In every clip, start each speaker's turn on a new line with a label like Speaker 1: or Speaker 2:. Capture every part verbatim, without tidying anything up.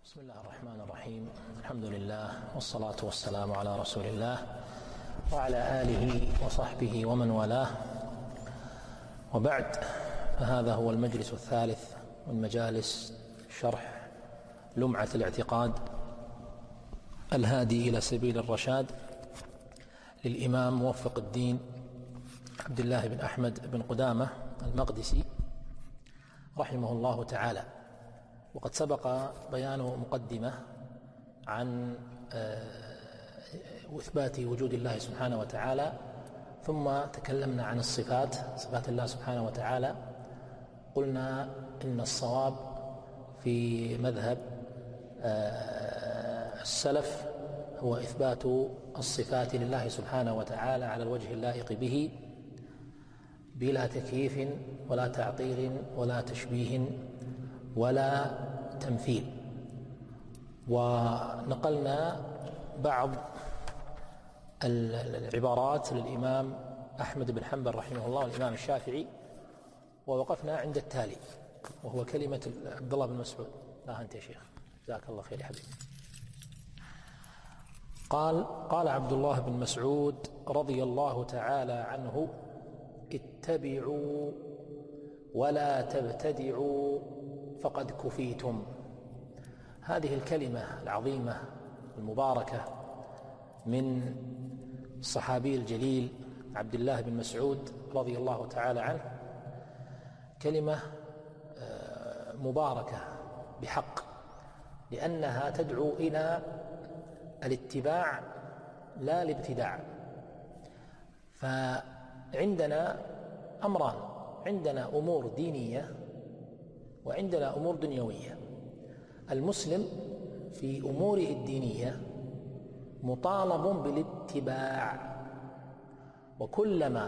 Speaker 1: بسم الله الرحمن الرحيم. الحمد لله والصلاة والسلام على رسول الله وعلى آله وصحبه ومن والاه، وبعد، فهذا هو المجلس الثالث من مجالس شرح لمعة الاعتقاد الهادي إلى سبيل الرشاد للإمام موفق الدين عبد الله بن أحمد بن قدامة المقدسي رحمه الله تعالى. وقد سبق بيان مقدمة عن إثبات وجود الله سبحانه وتعالى، ثم تكلمنا عن الصفات صفات الله سبحانه وتعالى. قلنا إن الصواب في مذهب السلف هو إثبات الصفات لله سبحانه وتعالى على الوجه اللائق به بلا تكييف ولا تعطيل ولا تشبيه ولا تمثيل. ونقلنا بعض العبارات للإمام أحمد بن حنبل رحمه الله والإمام الشافعي، ووقفنا عند التالي، وهو كلمة عبد الله بن مسعود. لا أنت يا شيخ، جزاك الله خير يا حبيبي. قال قال عبد الله بن مسعود رضي الله تعالى عنه: اتبعوا ولا تبتدعوا فقد كفيتم. هذه الكلمة العظيمة المباركة من الصحابي الجليل عبد الله بن مسعود رضي الله تعالى عنه كلمة مباركة بحق، لأنها تدعو إلى الاتباع لا الابتداع. فعندنا أمران: عندنا أمور دينية وعندنا أمور دنيوية. المسلم في أموره الدينية مطالب بالاتباع، وكلما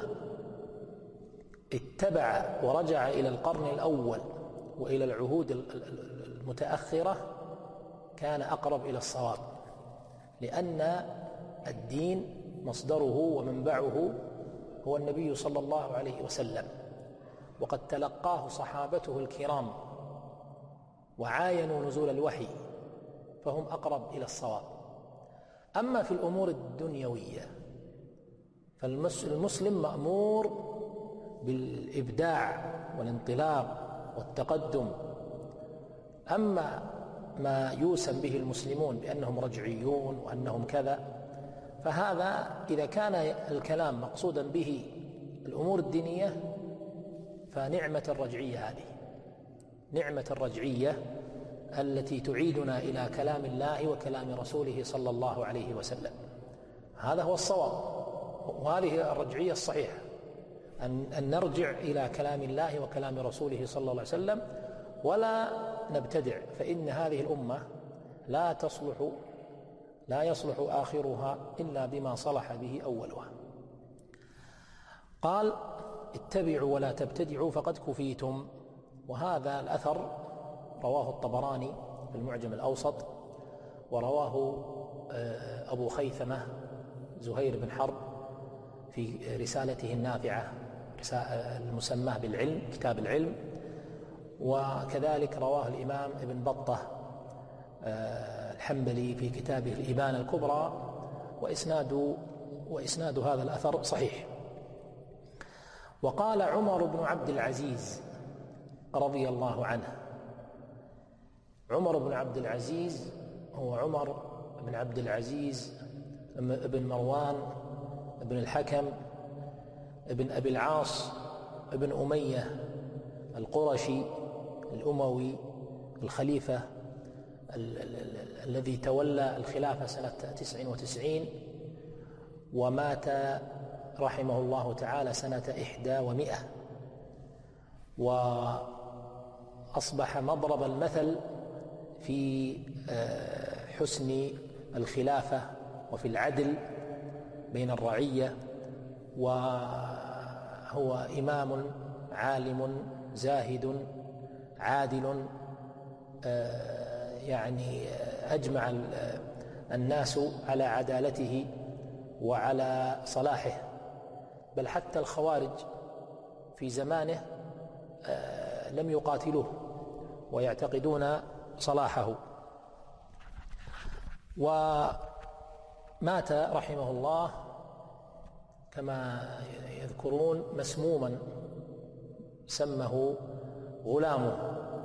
Speaker 1: اتبع ورجع إلى القرن الأول وإلى العهود المتأخرة كان أقرب إلى الصواب، لأن الدين مصدره ومنبعه هو النبي صلى الله عليه وسلم، وقد تلقاه صحابته الكرام وعاينوا نزول الوحي، فهم أقرب إلى الصواب. أما في الأمور الدنيوية فالمسلم مأمور بالإبداع والانطلاق والتقدم. أما ما يوسم به المسلمون بأنهم رجعيون وأنهم كذا، فهذا إذا كان الكلام مقصودا به الأمور الدينية فنعمة الرجعية، هذه نعمة الرجعية التي تعيدنا إلى كلام الله وكلام رسوله صلى الله عليه وسلم. هذا هو الصواب، وهذه الرجعية الصحيحة، أن, أن نرجع إلى كلام الله وكلام رسوله صلى الله عليه وسلم ولا نبتدع، فإن هذه الأمة لا تصلح لا يصلح آخرها إلا بما صلح به أولها. قال: اتبعوا ولا تبتدعوا فقد كفيتم. وهذا الأثر رواه الطبراني في المعجم الأوسط، ورواه أبو خيثمة زهير بن حرب في رسالته النافعة المسماه بالعلم، كتاب العلم، وكذلك رواه الإمام ابن بطة الحنبلي في كتابه الإبانة الكبرى، وإسناد وإسناد هذا الأثر صحيح. وقال عمر بن عبد العزيز رضي الله عنه. عمر بن عبد العزيز هو عمر بن عبد العزيز ابن مروان ابن الحكم ابن أبي العاص ابن أمية القرشي الأموي، الخليفة ال- ال- ال- الذي تولى الخلافة سنة تسع وتسعين، ومات رحمه الله تعالى سنة إحدى ومئة، وأصبح مضرب المثل في حسن الخلافة وفي العدل بين الرعية، وهو إمام عالم زاهد عادل، يعني أجمع الناس على عدالته وعلى صلاحه، بل حتى الخوارج في زمانه لم يقاتلوه ويعتقدون صلاحه. ومات رحمه الله كما يذكرون مسموما، سمه غلامه،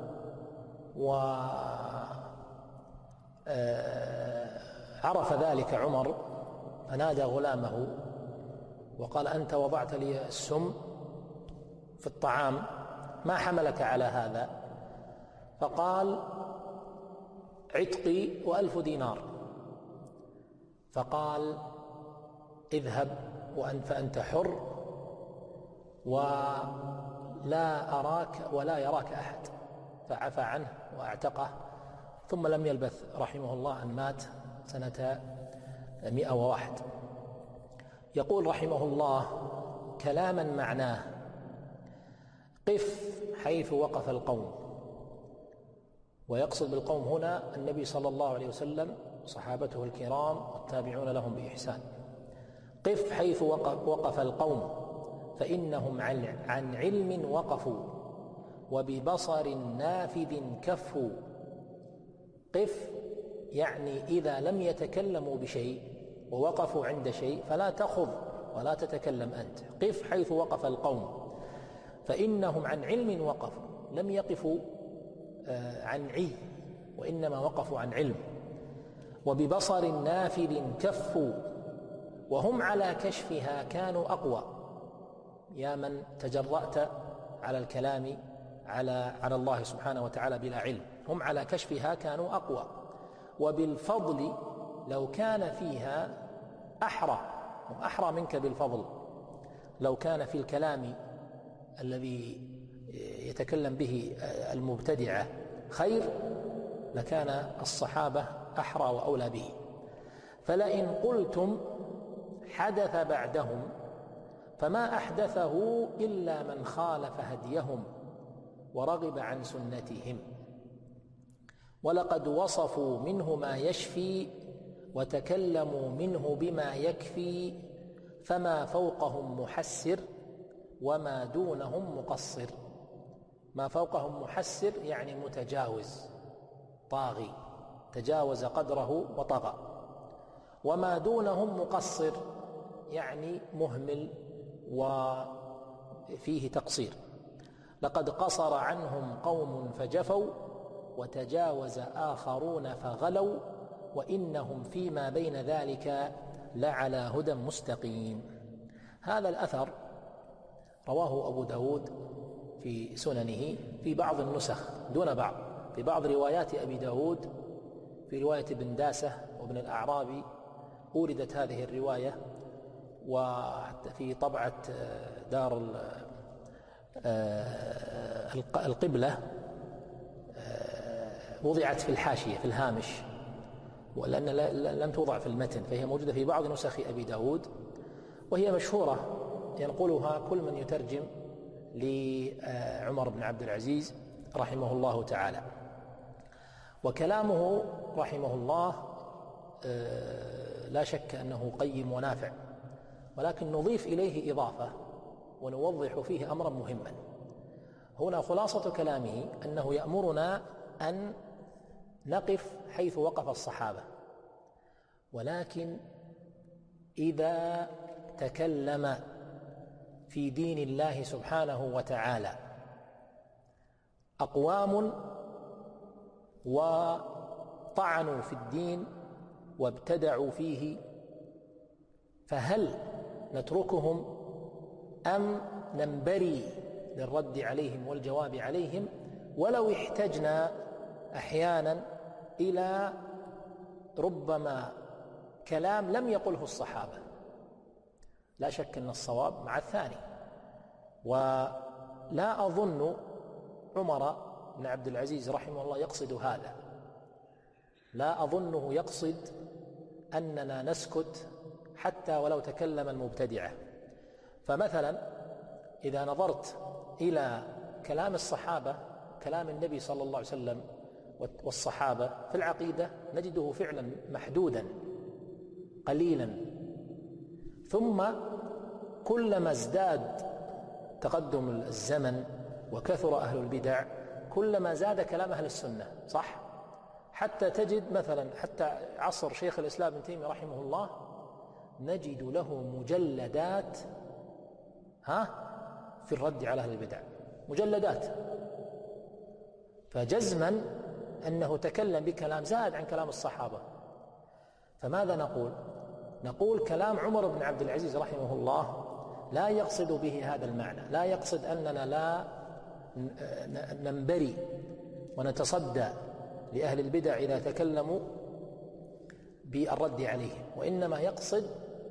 Speaker 1: وعرف ذلك عمر فنادى غلامه وقال: أنت وضعت لي السم في الطعام، ما حملك على هذا؟ فقال: عتقي وألف دينار. فقال: اذهب وأنت فأنت حر، ولا أراك ولا يراك أحد. فعفى عنه وأعتقه، ثم لم يلبث رحمه الله أن مات سنة مئة وواحد. يقول رحمه الله كلاما معناه: قف حيث وقف القوم. ويقصد بالقوم هنا النبي صلى الله عليه وسلم، صحابته الكرام والتابعون لهم بإحسان. قف حيث وقف القوم فإنهم عن علم وقفوا وببصر نافذ كفوا. قف يعني إذا لم يتكلموا بشيء ووقفوا عند شيء فلا تخض ولا تتكلم أنت. قف حيث وقف القوم فإنهم عن علم وقفوا، لم يقفوا عن عي وإنما وقفوا عن علم. وببصر نافذ كفوا وهم على كشفها كانوا أقوى. يا من تجرأت على الكلام على على الله سبحانه وتعالى بلا علم، هم على كشفها كانوا أقوى. وبالفضل لو كان فيها أحرى، هم أحرى منك بالفضل. لو كان في الكلام الذي يتكلم به المبتدعة خير لكان الصحابة أحرى وأولى به. فلئن قلتم حدث بعدهم فما أحدثه إلا من خالف هديهم ورغب عن سنتهم. ولقد وصفوا منه ما يشفي وتكلموا منه بما يكفي، فما فوقهم محسر وما دونهم مقصر. ما فوقهم محسر يعني متجاوز طاغي، تجاوز قدره وطغى. وما دونهم مقصر يعني مهمل وفيه تقصير. لقد قصر عنهم قوم فجفوا وتجاوز آخرون فغلوا، وإنهم فيما بين ذلك لعلى هدى مستقيم. هذا الأثر رواه أبو داود في سننه في بعض النسخ دون بعض. في بعض روايات أبي داود في رواية ابن داسة وابن الأعرابي أوردت هذه الرواية، وفي طبعة دار القبلة وضعت في الحاشية في الهامش، ولأن لم توضع في المتن، فهي موجودة في بعض نسخ أبي داود، وهي مشهورة ينقلها كل من يترجم لعمر بن عبد العزيز رحمه الله تعالى. وكلامه رحمه الله لا شك أنه قيم ونافع، ولكن نضيف إليه إضافة ونوضح فيه أمرا مهما. هنا خلاصة كلامه أنه يأمرنا أن نقف حيث وقف الصحابة، ولكن إذا تكلم في دين الله سبحانه وتعالى أقوام وطعنوا في الدين وابتدعوا فيه، فهل نتركهم أم ننبري للرد عليهم والجواب عليهم، ولو احتجنا أحيانا إلى ربما كلام لم يقله الصحابة؟ لا شك أن الصواب مع الثاني. ولا أظن عمر بن عبد العزيز رحمه الله يقصد هذا، لا أظنه يقصد أننا نسكت حتى ولو تكلم المبتدعة. فمثلا إذا نظرت إلى كلام الصحابة، كلام النبي صلى الله عليه وسلم والصحابة في العقيدة، نجده فعلا محدودا قليلا، ثم كلما ازداد تقدم الزمن وكثر أهل البدع كلما زاد كلام أهل السنة، صح؟ حتى تجد مثلا حتى عصر شيخ الإسلام ابن تيمية رحمه الله نجد له مجلدات ها في الرد على أهل البدع، مجلدات. فجزما أنه تكلم بكلام زاد عن كلام الصحابة. فماذا نقول؟ نقول كلام عمر بن عبد العزيز رحمه الله لا يقصد به هذا المعنى، لا يقصد أننا لا ننبري ونتصدى لأهل البدع إذا تكلموا بالرد عليهم، وإنما يقصد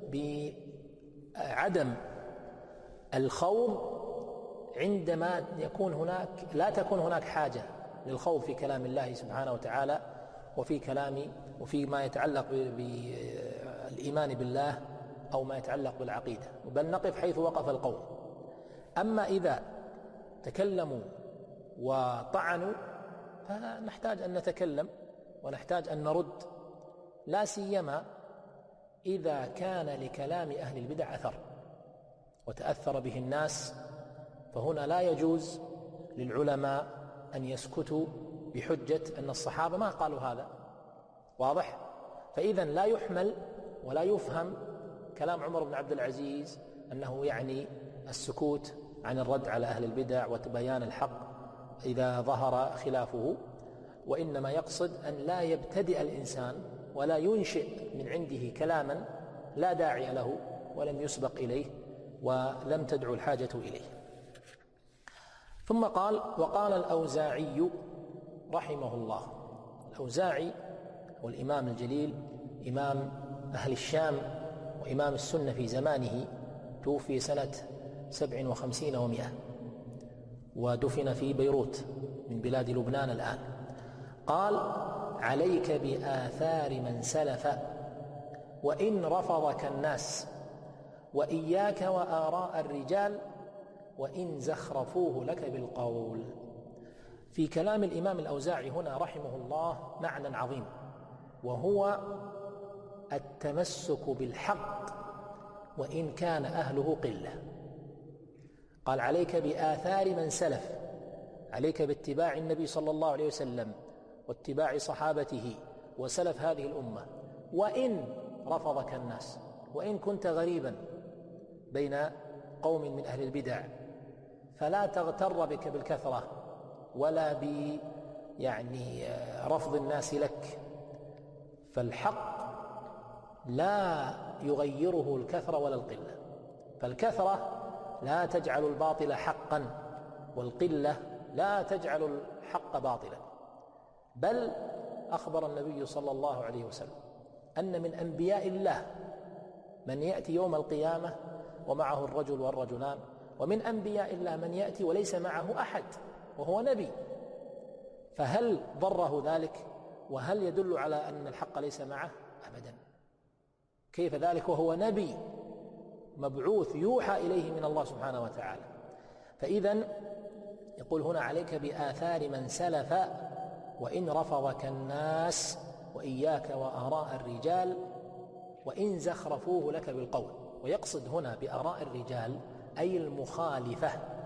Speaker 1: بعدم الخوض عندما يكون هناك لا تكون هناك حاجة للخوض في كلام الله سبحانه وتعالى وفي كلام وفي ما يتعلق بالإيمان بالله أو ما يتعلق بالعقيدة، بل نقف حيث وقف القوم. أما إذا تكلموا وطعنوا فنحتاج أن نتكلم ونحتاج أن نرد، لا سيما إذا كان لكلام أهل البدع أثر وتأثر به الناس، فهنا لا يجوز للعلماء أن يسكتوا بحجة أن الصحابة ما قالوا هذا. واضح؟ فإذا لا يحمل ولا يفهم كلام عمر بن عبد العزيز أنه يعني السكوت عن الرد على أهل البدع وبيان الحق إذا ظهر خلافه، وإنما يقصد أن لا يبتدئ الإنسان ولا ينشئ من عنده كلاما لا داعي له ولم يسبق إليه ولم تدعو الحاجة إليه. ثم قال: وقال الأوزاعي رحمه الله. الأوزاعي هو الإمام الجليل، إمام أهل الشام وإمام السنة في زمانه، توفي سنة سبع وخمسين ومئة ودفن في بيروت من بلاد لبنان الآن. قال: عليك بآثار من سلف وإن رفضك الناس، وإياك وآراء الرجال وإن زخرفوه لك بالقول. في كلام الإمام الأوزاعي هنا رحمه الله معنى عظيم، وهو التمسك بالحق وإن كان أهله قلة. قال: عليك بآثار من سلف، عليك باتباع النبي صلى الله عليه وسلم واتباع صحابته وسلف هذه الأمة، وإن رفضك الناس، وإن كنت غريبا بين قوم من أهل البدع، فلا تغتر بك بالكثرة ولا ب يعني رفض الناس لك، فالحق لا يغيره الكثرة ولا القلة. فالكثرة لا تجعل الباطل حقا، والقلة لا تجعل الحق باطلا. بل أخبر النبي صلى الله عليه وسلم أن من أنبياء الله من يأتي يوم القيامة ومعه الرجل والرجلان، ومن أنبياء الله من يأتي وليس معه أحد وهو نبي. فهل ضره ذلك؟ وهل يدل على أن الحق ليس معه؟ أبدا. كيف ذلك وهو نبي مبعوث يوحى إليه من الله سبحانه وتعالى؟ فإذن يقول هنا: عليك بآثار من سلف وإن رفضك الناس، وإياك وآراء الرجال وإن زخرفوه لك بالقول. ويقصد هنا بآراء الرجال أي المخالفة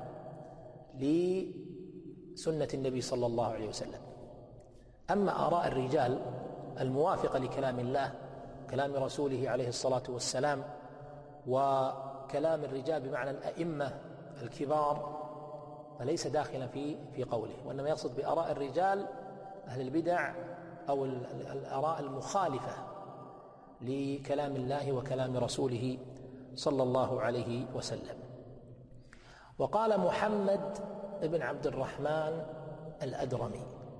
Speaker 1: لسنة النبي صلى الله عليه وسلم. أما آراء الرجال الموافقة لكلام الله، كلام رسوله عليه الصلاة والسلام، وكلام الرجال بمعنى الأئمة الكبار، فليس داخلا في في قوله، وإنما يقصد بآراء الرجال أهل البدع أو الآراء المخالفة لكلام الله وكلام رسوله صلى الله عليه وسلم. وقال محمد بن عبد الرحمن الأدرمي.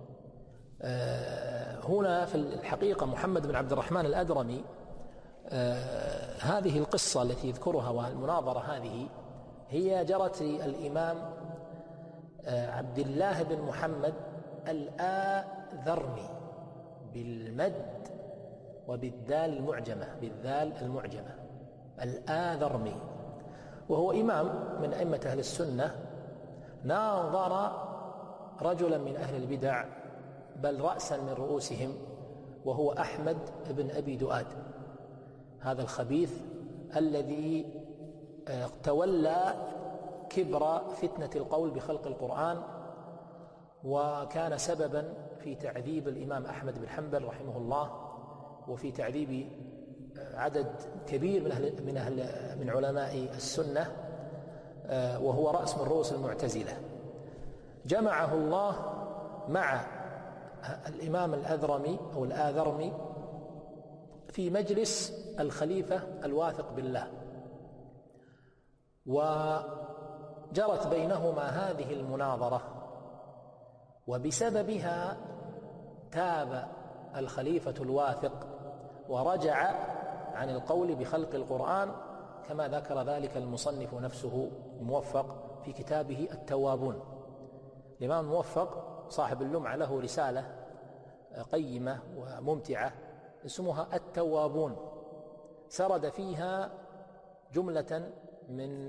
Speaker 1: آه هنا في الحقيقة محمد بن عبد الرحمن الأدرمي، آه هذه القصة التي يذكرها والمناظرة هذه هي جرت الإمام آه عبد الله بن محمد الآذرمي بالمد وبالذال المعجمة، بالذال المعجمة، الآذرمي، وهو إمام من أئمة أهل السنة، ناظر رجلا من أهل البدع، بل رأسا من رؤوسهم، وهو أحمد بن أبي دؤاد، هذا الخبيث الذي تولى كبر فتنة القول بخلق القرآن، وكان سببا في تعذيب الإمام أحمد بن حنبل رحمه الله، وفي تعذيب عدد كبير من أهل من, أهل من علماء السنة، وهو رأس من رؤوس المعتزلة. جمعه الله مع الإمام الأذرمي أو الآذرمي في مجلس الخليفة الواثق بالله، وجرت بينهما هذه المناظرة، وبسببها تاب الخليفة الواثق ورجع عن القول بخلق القرآن، كما ذكر ذلك المصنف نفسه الموفق في كتابه التوابون. الإمام الموفق صاحب اللمعة له رسالة قيمة وممتعة اسمها التوابون، سرد فيها جملة من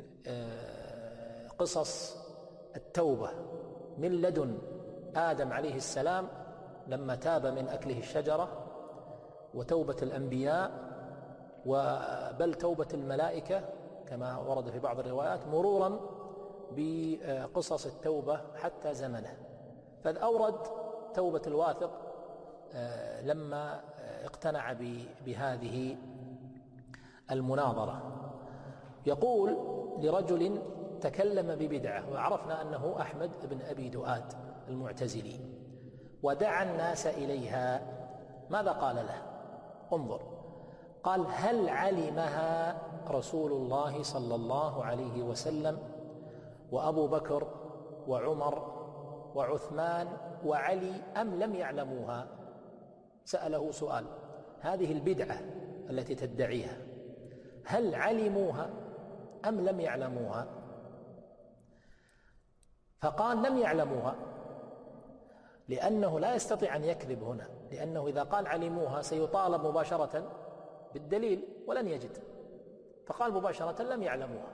Speaker 1: قصص التوبة من لدن آدم عليه السلام لما تاب من أكله الشجرة، وتوبة الأنبياء، وبل توبة الملائكة كما ورد في بعض الروايات، مرورا بقصص التوبة حتى زمنه. فأورد توبة الواثق لما اقتنع بهذه المناظرة. يقول لرجل تكلم ببدعة، وعرفنا أنه أحمد بن أبي دؤاد المعتزلي، ودعا الناس إليها، ماذا قال له؟ انظر، قال: هل علمها رسول الله صلى الله عليه وسلم وأبو بكر وعمر وعثمان وعلي أم لم يعلموها؟ سأله سؤال، هذه البدعة التي تدعيها هل علموها أم لم يعلموها؟ فقال: لم يعلموها، لأنه لا يستطيع أن يكذب هنا، لأنه إذا قال علموها سيطالب مباشرة بالدليل ولن يجد، فقال مباشرة لم يعلموها.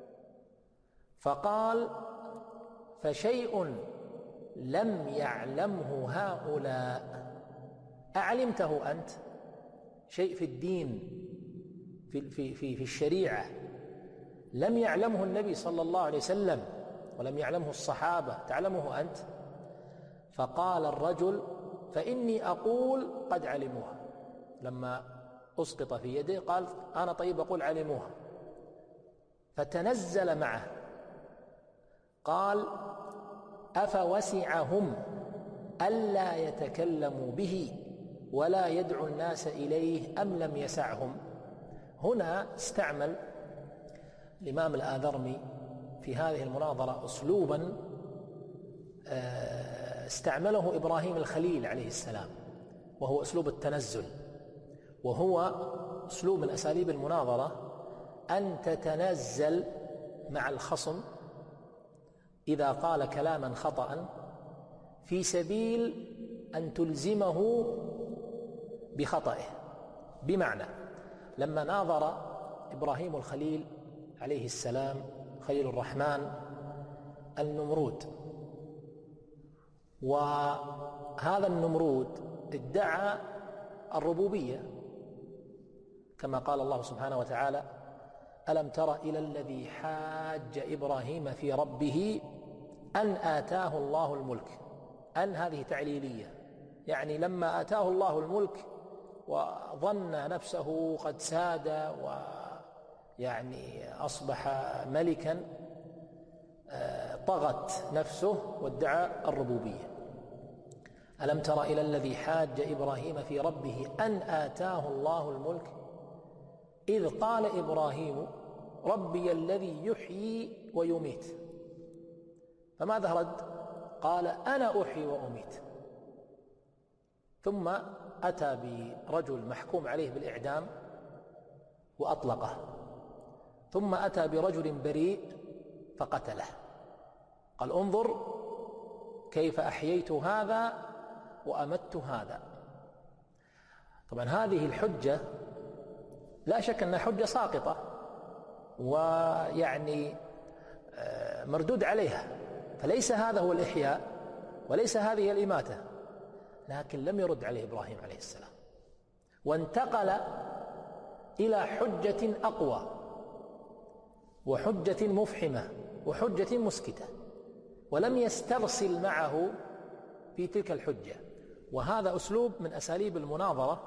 Speaker 1: فقال: فشيء لم يعلمه هؤلاء أعلمته أنت؟ شيء في الدين في, في, في, في الشريعة لم يعلمه النبي صلى الله عليه وسلم ولم يعلمه الصحابة، تعلمه أنت؟ فقال الرجل: فإني أقول قد علموها. لما أسقط في يده قال: أنا طيب أقول علموها. فتنزل معه قال: أفوسعهم ألا يتكلموا به ولا يدعو الناس إليه أم لم يسعهم؟ هنا استعمل الإمام الآذرمي في هذه المناظرة أسلوبا استعمله إبراهيم الخليل عليه السلام، وهو أسلوب التنزل، وهو أسلوب من أساليب المناظرة أن تتنزل مع الخصم إذا قال كلاما خطأ في سبيل أن تلزمه بخطئه. بمعنى لما ناظر إبراهيم الخليل عليه السلام خليل الرحمن النمرود، وهذا النمرود ادعى الربوبية كما قال الله سبحانه وتعالى: ألم تر إلى الذي حاج إبراهيم في ربه أن آتاه الله الملك. أن هذه تعليلية، يعني لما آتاه الله الملك وظن نفسه قد ساد ويعني أصبح ملكا، طغت نفسه وادعى الربوبية. ألم تر إلى الذي حاج إبراهيم في ربه أن آتاه الله الملك إذ قال إبراهيم ربي الذي يحيي ويميت. فماذا رد؟ قال: أنا أحيي وأميت. ثم أتى برجل محكوم عليه بالإعدام وأطلقه، ثم أتى برجل بريء فقتله. قال: انظر كيف أحييت هذا وأمت هذا. طبعا هذه الحجة لا شك أنها حجة ساقطة ويعني مردود عليها، فليس هذا هو الإحياء وليس هذه الإماتة، لكن لم يرد عليه إبراهيم عليه السلام، وانتقل إلى حجة أقوى وحجة مفحمة وحجة مسكتة، ولم يسترسل معه في تلك الحجة، وهذا أسلوب من أساليب المناظرة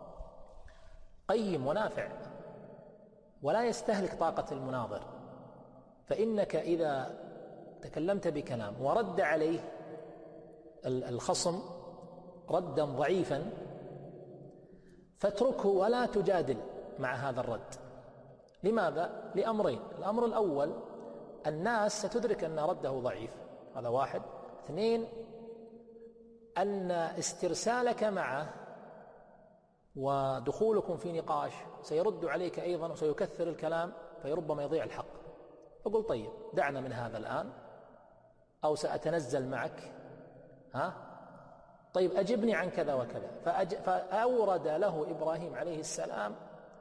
Speaker 1: قيم ونافع، ولا يستهلك طاقة المناظر. فإنك إذا تكلمت بكلام ورد عليه الخصم ردا ضعيفا فاتركه ولا تجادل مع هذا الرد. لماذا؟ لأمرين: الأمر الأول الناس ستدرك أن رده ضعيف، هذا واحد. اثنين، أن استرسالك معه ودخولكم في نقاش سيرد عليك أيضا وسيكثر الكلام، فربما يضيع الحق. فقل طيب دعنا من هذا الآن، أو سأتنزل معك، ها طيب أجبني عن كذا وكذا. فأج... فأورد له إبراهيم عليه السلام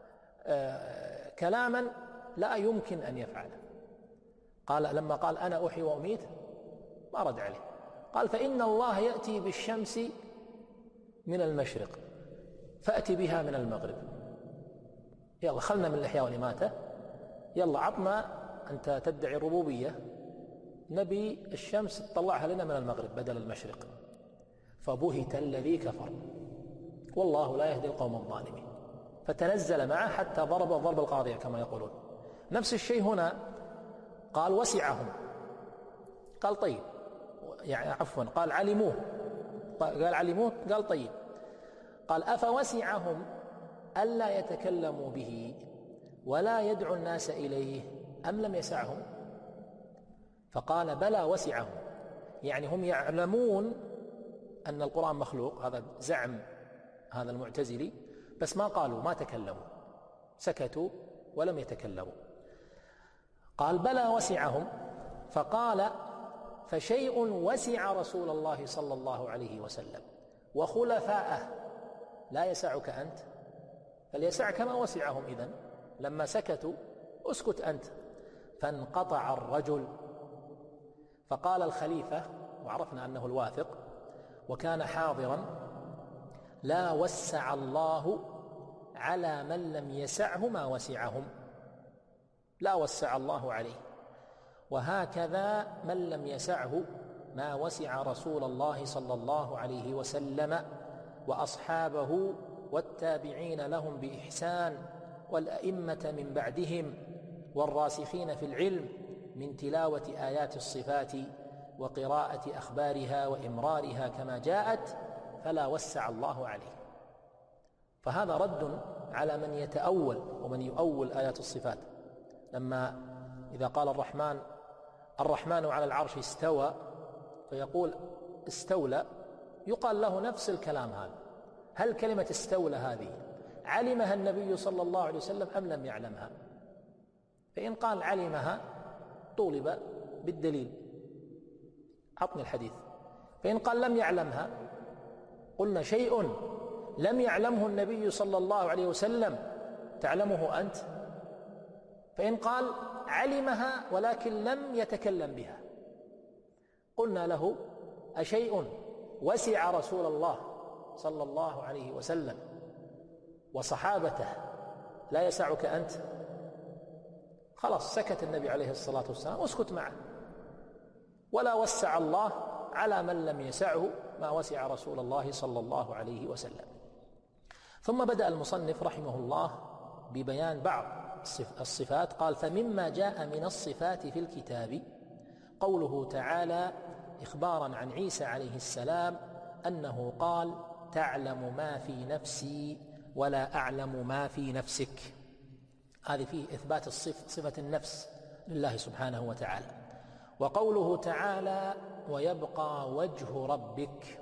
Speaker 1: آه كلاما لا يمكن أن يفعله. قال لما قال أنا أحيي وأميت ما رد عليه، قال فإن الله يأتي بالشمس من المشرق فأتي بها من المغرب. يلا خلنا من الإحياء والإماتة، يلا عطنا، أنت تدعي الربوبية، نبي الشمس تطلعها لنا من المغرب بدل المشرق. فبهت الذي كفر والله لا يهدي القوم الظالمين. فتنزل معه حتى ضرب ضرب القاضية كما يقولون. نفس الشيء هنا، قال وسعهم، قال طيب يعني عفوا قال علموه، قال علموه قال طيب، قال أفوسعهم ألا يتكلموا به ولا يدعو الناس إليه أم لم يسعهم؟ فقال بلى وسعهم، يعني هم يعلمون أن القرآن مخلوق، هذا زعم هذا المعتزلي، بس ما قالوا، ما تكلموا، سكتوا ولم يتكلموا. قال بلى وسعهم. فقال فشيء وسع رسول الله صلى الله عليه وسلم وخلفاءه لا يسعك أنت، فليسعك ما وسعهم. إذن لما سكتوا اسكت أنت. فانقطع الرجل. فقال الخليفة، وعرفنا أنه الواثق وكان حاضرا: لا وسع الله على من لم يسعه ما وسعهم، لا وسع الله عليه. وهكذا من لم يسعه ما وسع رسول الله صلى الله عليه وسلم وأصحابه والتابعين لهم بإحسان والأئمة من بعدهم والراسخين في العلم من تلاوة آيات الصفات وقراءة أخبارها وإمرارها كما جاءت، فلا وسع الله عليه. فهذا رد على من يتأول ومن يؤول آيات الصفات. لما إذا قال الرحمن الرحمن على العرش استوى، فيقول استولى، يقال له نفس الكلام هذا. هل كلمة استولى هذه علمها النبي صلى الله عليه وسلم أم لم يعلمها؟ فإن قال علمها طولب بالدليل، عطني الحديث. فإن قال لم يعلمها قلنا شيء لم يعلمه النبي صلى الله عليه وسلم تعلمه أنت. فإن قال علمها ولكن لم يتكلم بها قلنا له أشيء وسع رسول الله صلى الله عليه وسلم وصحابته لا يسعك أنت؟ خلاص سكت النبي عليه الصلاة والسلام، اسكت معه. ولا وسع الله على من لم يسعه ما وسع رسول الله صلى الله عليه وسلم. ثم بدأ المصنف رحمه الله ببيان بعض الصفات. قال فمما جاء من الصفات في الكتاب قوله تعالى إخبارا عن عيسى عليه السلام أنه قال تعلم ما في نفسي ولا أعلم ما في نفسك. هذه فيه إثبات الصف صفة النفس لله سبحانه وتعالى. وقوله تعالى ويبقى وجه ربك،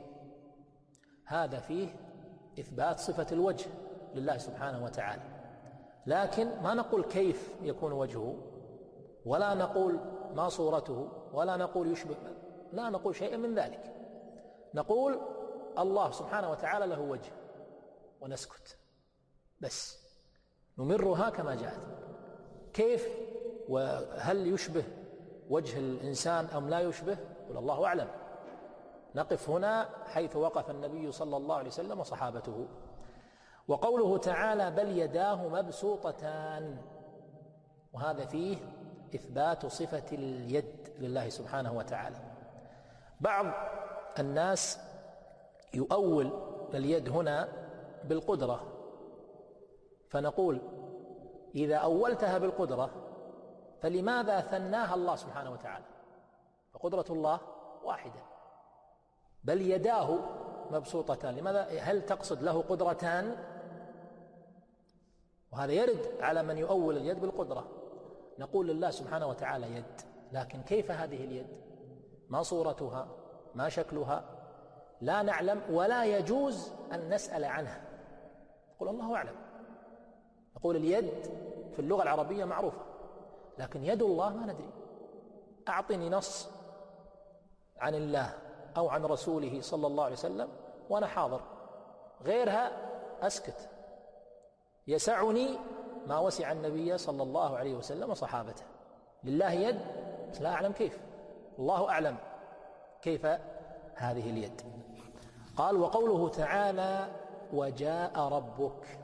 Speaker 1: هذا فيه إثبات صفة الوجه لله سبحانه وتعالى، لكن ما نقول كيف يكون وجهه، ولا نقول ما صورته، ولا نقول يشبه، لا نقول شيئا من ذلك. نقول الله سبحانه وتعالى له وجه ونسكت بس، نمرها كما جاءت. كيف وهل يشبه وجه الإنسان أم لا يشبه؟ قل الله أعلم. نقف هنا حيث وقف النبي صلى الله عليه وسلم وصحابته. وقوله تعالى بل يداه مبسوطتان، وهذا فيه إثبات صفة اليد لله سبحانه وتعالى. بعض الناس يؤول اليد هنا بالقدرة، فنقول إذا أولتها بالقدرة فلماذا ثناها الله سبحانه وتعالى؟ فقدرة الله واحدة، بل يداه مبسوطتان، لماذا؟ هل تقصد له قدرتان؟ وهذا يرد على من يؤول اليد بالقدرة. نقول لله سبحانه وتعالى يد، لكن كيف هذه اليد؟ ما صورتها؟ ما شكلها؟ لا نعلم، ولا يجوز أن نسأل عنها، نقول الله أعلم. نقول اليد في اللغة العربية معروفة، لكن يد الله ما ندري. أعطني نص عن الله أو عن رسوله صلى الله عليه وسلم وأنا حاضر، غيرها أسكت. يسعني ما وسع النبي صلى الله عليه وسلم وصحابته. لله يد، لا أعلم كيف، الله أعلم كيف هذه اليد. قال: وقوله تعالى: وجاء ربك،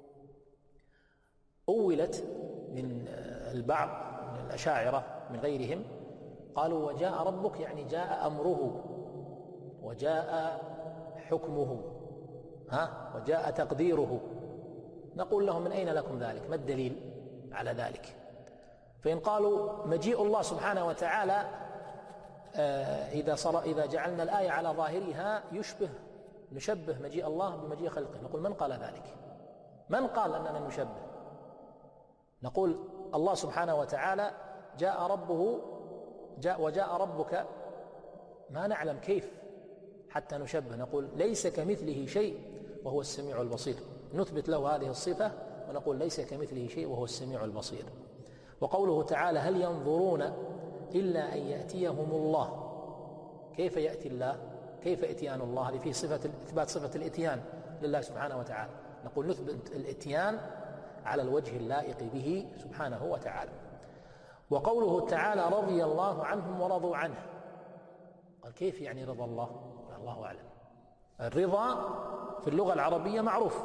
Speaker 1: أولت من البعض من الأشاعرة من غيرهم، قالوا وجاء ربك يعني جاء أمره وجاء حكمه، ها وجاء تقديره. نقول لهم: من أين لكم ذلك؟ ما الدليل على ذلك؟ فإن قالوا مجيء الله سبحانه وتعالى إذا صار إذا جعلنا الآية على ظاهرها يشبه، نشبه مجيء الله بمجيء خلقه، نقول: من قال ذلك؟ من قال أننا نشبه؟ نقول: الله سبحانه وتعالى جاء ربه جاء وجاء ربك، ما نعلم كيف حتى نشبه. نقول: ليس كمثله شيء وهو السميع البصير، نثبت له هذه الصفة ونقول: ليس كمثله شيء وهو السميع البصير. وقوله تعالى: هل ينظرون إلا أن يأتيهم الله. كيف يأتي الله؟ كيف إتيان الله؟ هذه فيه صفة إثبات صفة الإتيان لله سبحانه وتعالى. نقول: نثبت الإتيان على الوجه اللائق به سبحانه وتعالى. وقوله تعالى: رضي الله عنهم ورضوا عنه. قال: كيف يعني رضا الله؟ الله أعلم. الرضا في اللغة العربية معروف،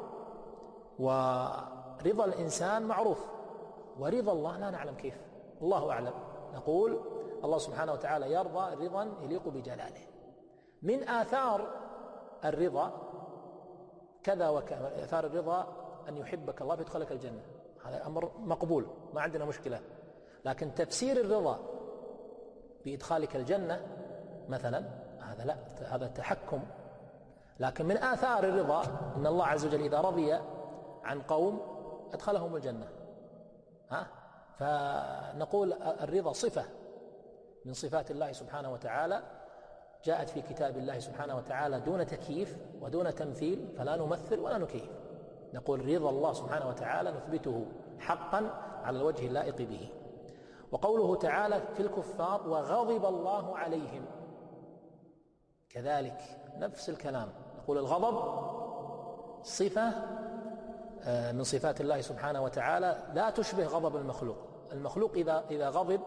Speaker 1: ورضا الإنسان معروف، ورضا الله لا نعلم كيف، الله أعلم. نقول: الله سبحانه وتعالى يرضى رضا يليق بجلاله. من آثار الرضا كذا وكذا، آثار الرضا أن يحبك الله فيدخلك الجنة، هذا أمر مقبول ما عندنا مشكلة. لكن تفسير الرضا بإدخالك الجنة مثلا، هذا لا، هذا تحكم. لكن من آثار الرضا أن الله عز وجل إذا رضي عن قوم أدخلهم الجنة. ها؟ فنقول الرضا صفة من صفات الله سبحانه وتعالى، جاءت في كتاب الله سبحانه وتعالى دون تكييف ودون تمثيل، فلا نمثل ولا نكيف. نقول رضا الله سبحانه وتعالى نثبته حقا على الوجه اللائق به. وقوله تعالى في الكفار: وغضب الله عليهم، كذلك نفس الكلام. نقول الغضب صفة من صفات الله سبحانه وتعالى لا تشبه غضب المخلوق. المخلوق إذا إذا غضب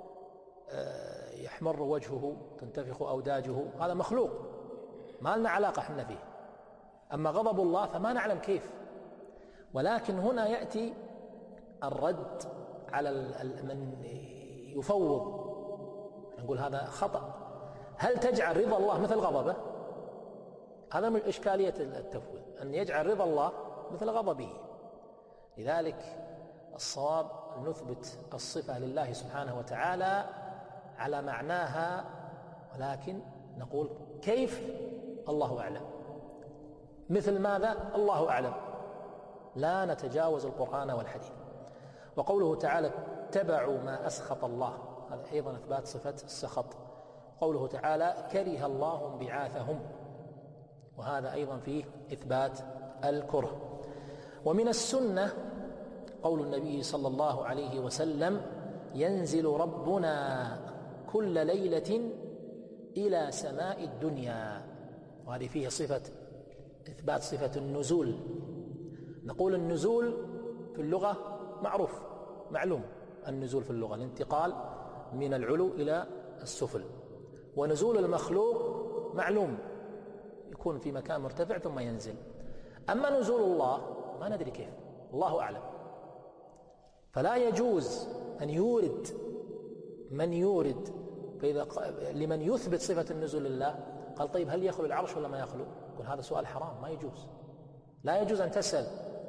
Speaker 1: يحمر وجهه، تنتفخ أوداجه، هذا مخلوق ما لنا علاقة احنا فيه. أما غضب الله فما نعلم كيف. ولكن هنا يأتي الرد على من يفوض، نقول هذا خطأ. هل تجعل رضا الله مثل غضبه؟ هذا من إشكالية التفويض، أن يجعل رضا الله مثل غضبه. لذلك الصواب أن نثبت الصفة لله سبحانه وتعالى على معناها، ولكن نقول كيف؟ الله أعلم. مثل ماذا؟ الله أعلم. لا نتجاوز القرآن والحديث. وقوله تعالى: اتبعوا ما أسخط الله، هذا أيضا إثبات صفة السخط. قوله تعالى: كره الله انبعاثهم، وهذا أيضا فيه إثبات الكره. ومن السنة قول النبي صلى الله عليه وسلم: ينزل ربنا كل ليلة إلى سماء الدنيا، وهذه فيه صفة إثبات صفة النزول. نقول النزول في اللغة معروف معلوم، النزول في اللغة الانتقال من العلو إلى السفل، ونزول المخلوق معلوم يكون في مكان مرتفع ثم ينزل. أما نزول الله ما ندري كيف، الله أعلم. فلا يجوز أن يورد من يورد فإذا لمن يثبت صفة النزول لله قال طيب هل يخلو العرش ولا ما يخلو؟ يقول هذا سؤال حرام، ما يجوز، لا يجوز أن تسأل.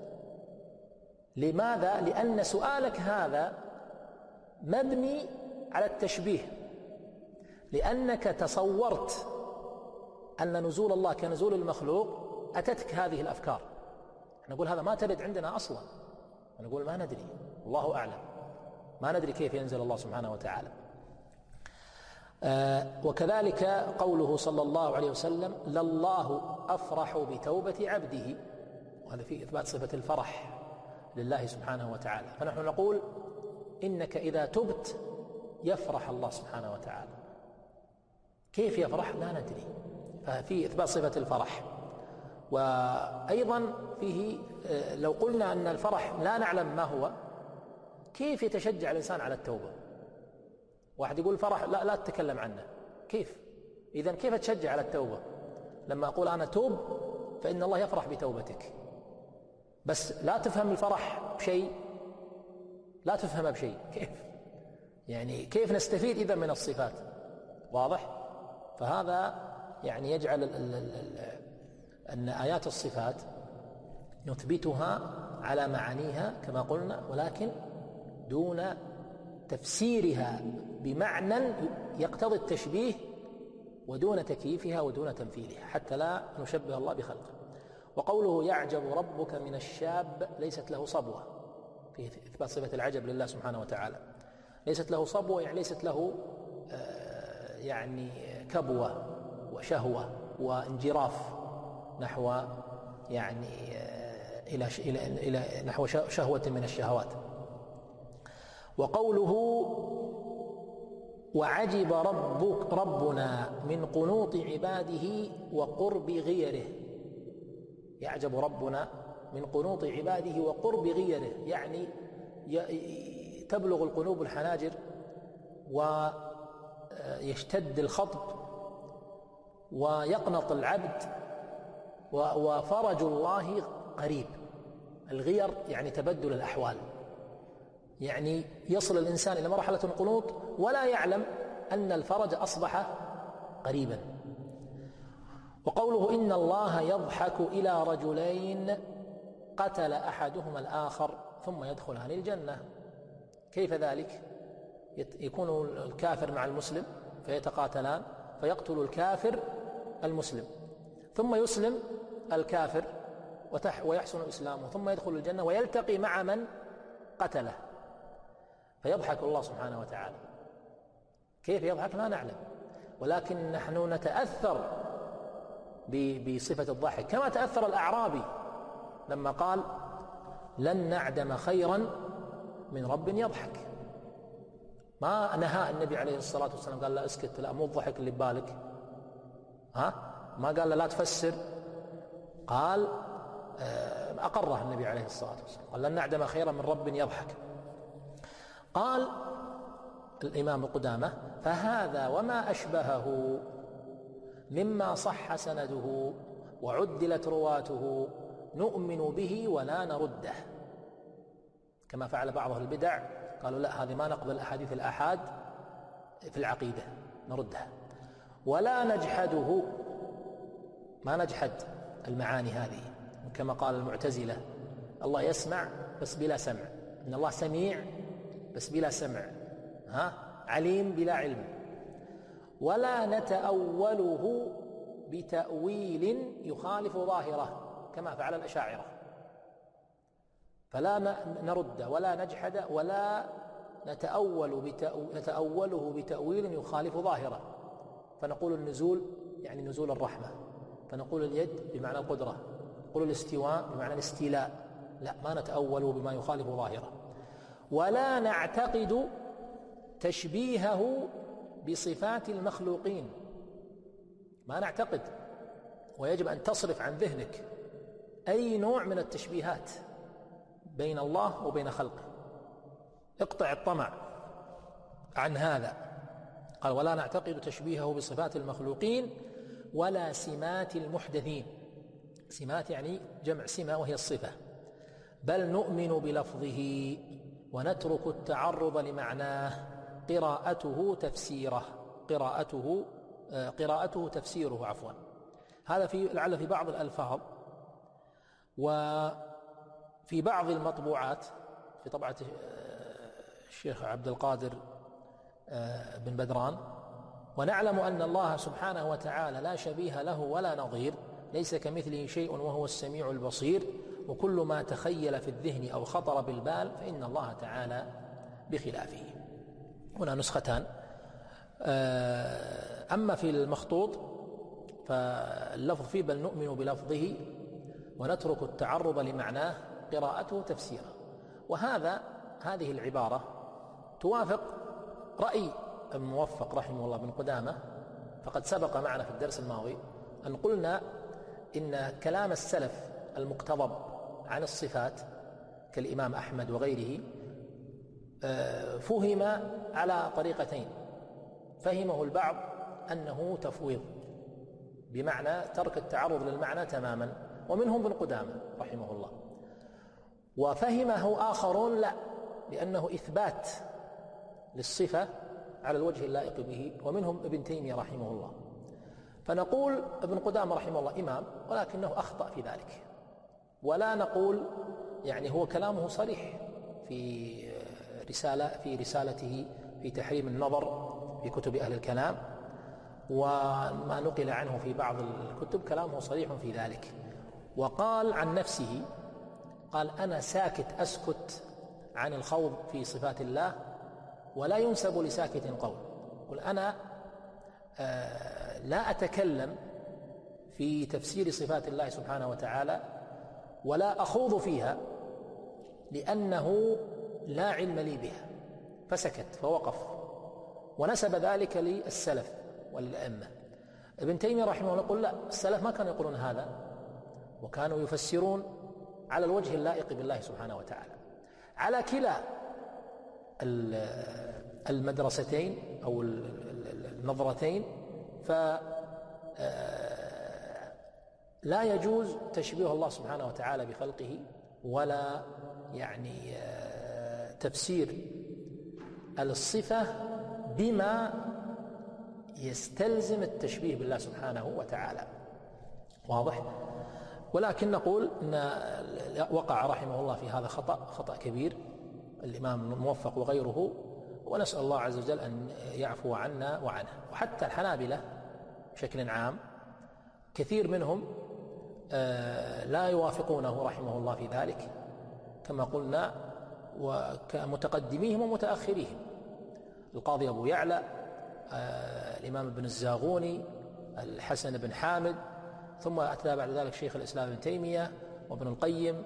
Speaker 1: لماذا؟ لأن سؤالك هذا مبني على التشبيه، لأنك تصورت أن نزول الله كنزول المخلوق، أتتك هذه الأفكار. نقول هذا ما ترد عندنا أصلا، نقول ما ندري، الله أعلم، ما ندري كيف ينزل الله سبحانه وتعالى. آه وكذلك قوله صلى الله عليه وسلم: لله أفرح بتوبة عبده، وهذا فيه إثبات صفة الفرح لله سبحانه وتعالى. فنحن نقول إنك إذا تبت يفرح الله سبحانه وتعالى. كيف يفرح؟ لا ندري، ففيه إثبات صفة الفرح. وأيضا فيه لو قلنا أن الفرح لا نعلم ما هو، كيف يتشجع الإنسان على التوبة؟ واحد يقول فرح لا لا تتكلم عنه، كيف؟ إذن كيف تشجع على التوبة؟ لما أقول أنا توب فإن الله يفرح بتوبتك، بس لا تفهم الفرح بشيء، لا تفهم بشيء، كيف؟ يعني كيف نستفيد إذن من الصفات؟ واضح؟ فهذا يعني يجعل أن آيات الصفات نثبتها على معانيها كما قلنا، ولكن دون تفسيرها بمعنى يقتضي التشبيه، ودون تكييفها ودون تمثيلها، حتى لا نشبه الله بخلقه. وقوله: يعجب ربك من الشاب ليست له صبوة، في إثبات صفة العجب لله سبحانه وتعالى. ليست له صبوة يعني ليست له آه يعني كبوة وشهوة وانجراف نحو يعني آه إلى إلى إلى نحو شهوة من الشهوات. وقوله: وعجب ربك ربنا من قنوط عباده وقرب غيره. يعجب ربنا من قنوط عباده وقرب غيره، يعني تبلغ القلوب الحناجر ويشتد الخطب ويقنط العبد، وفرج الله قريب. الغير يعني تبدل الأحوال، يعني يصل الإنسان إلى مرحلة القنوط ولا يعلم أن الفرج أصبح قريبا. وقوله: إن الله يضحك إلى رجلين قتل أحدهما الآخر ثم يدخلان الجنة. كيف ذلك؟ يكون الكافر مع المسلم فيتقاتلان، فيقتل الكافر المسلم، ثم يسلم الكافر ويحسن إسلامه، ثم يدخل الجنة ويلتقي مع من قتله، فيضحك الله سبحانه وتعالى. كيف يضحك؟ لا نعلم، ولكن نحن نتأثر بصفة الضحك، كما تأثر الأعرابي لما قال: لن نعدم خيرا من رب يضحك. ما نهى النبي عليه الصلاة والسلام، قال لا اسكت، لا مو الضحك اللي ببالك، ها ما قال لا تفسر، قال أقره النبي عليه الصلاة والسلام، قال لن نعدم خيرا من رب يضحك. قال الإمام قدامة: فهذا وما أشبهه مما صح سنده وعدلت رواته نؤمن به ولا نرده. كما فعل بعض أهل البدع، قالوا لا هذه ما نقبل أحاديث الآحاد في العقيدة، نردها. ولا نجحده، ما نجحد المعاني هذه، كما قال المعتزلة: الله يسمع بس بلا سمع، إن الله سميع بس بلا سمع، ها عليم بلا علم. ولا نتأوله بتأويل يخالف ظاهره، كما فعل الأشاعرة. فلا نرد ولا نجحد ولا نتأول بتأو... نتأوله بتأويل يخالف ظاهره. فنقول النزول يعني نزول الرحمة، فنقول اليد بمعنى القدرة، نقول الاستواء بمعنى الاستيلاء، لا ما نتأوله بما يخالف ظاهره. ولا نعتقد تشبيهه بصفات المخلوقين، ما نعتقد، ويجب أن تصرف عن ذهنك أي نوع من التشبيهات بين الله وبين خلقه، اقطع الطمع عن هذا. قال: ولا نعتقد تشبيهه بصفات المخلوقين ولا سمات المحدثين. سمات يعني جمع سمة وهي الصفة. بل نؤمن بلفظه ونترك التعرض لمعناه، قراءته تفسيره، قراءته قراءته تفسيره عفوا. هذا في لعل في بعض الألفاظ. وفي بعض المطبوعات في طبعة الشيخ عبد القادر بن بدران، ونعلم أن الله سبحانه وتعالى لا شبيه له ولا نظير، ليس كمثله شيء وهو السميع البصير، وكل ما تخيل في الذهن أو خطر بالبال فإن الله تعالى بخلافه. هنا نسختان. أما في المخطوط فاللفظ فيه بل نؤمن بلفظه ونترك التعرض لمعناه قراءته تفسيرا. وهذا هذه العبارة توافق رأي الموفق رحمه الله بن قدامة، فقد سبق معنا في الدرس الماضي أن قلنا إن كلام السلف المقتضب عن الصفات كالإمام أحمد وغيره فهم على طريقتين. فهمه البعض أنه تفويض بمعنى ترك التعرض للمعنى تماما، ومنهم ابن قدامة رحمه الله. وفهمه آخرون لا، لأنه إثبات للصفة على الوجه اللائق به، ومنهم ابن تيمية رحمه الله. فنقول ابن قدامة رحمه الله إمام، ولكنه أخطأ في ذلك، ولا نقول يعني هو كلامه صريح في رسالة في رسالته في تحريم النظر في كتب أهل الكلام، وما نقل عنه في بعض الكتب كلامه صريح في ذلك. وقال عن نفسه، قال أنا ساكت أسكت عن الخوض في صفات الله، ولا ينسب لساكت قول. قل أنا آه لا أتكلم في تفسير صفات الله سبحانه وتعالى ولا أخوض فيها، لأنه لا علم لي بها، فسكت فوقف، ونسب ذلك للسلف والأئمة. ابن تيمية رحمه الله يقول لا، السلف ما كانوا يقولون هذا، وكانوا يفسرون على الوجه اللائق بالله سبحانه وتعالى. على كلا المدرستين أو النظرتين فلا يجوز تشبيه الله سبحانه وتعالى بخلقه، ولا يعني تفسير الصفة بما يستلزم التشبيه بالله سبحانه وتعالى. واضح؟ ولكن نقول إن وقع رحمه الله في هذا خطأ خطأ كبير الإمام الموفق وغيره، ونسأل الله عز وجل أن يعفو عنا وعنه. وحتى الحنابلة بشكل عام كثير منهم لا يوافقونه رحمه الله في ذلك كما قلنا، وكمتقدميهم ومتأخريهم، القاضي أبو يعلى، الإمام ابن الزاغوني، الحسن بن حامد، ثم أتى بعد ذلك شيخ الإسلام ابن تيمية وابن القيم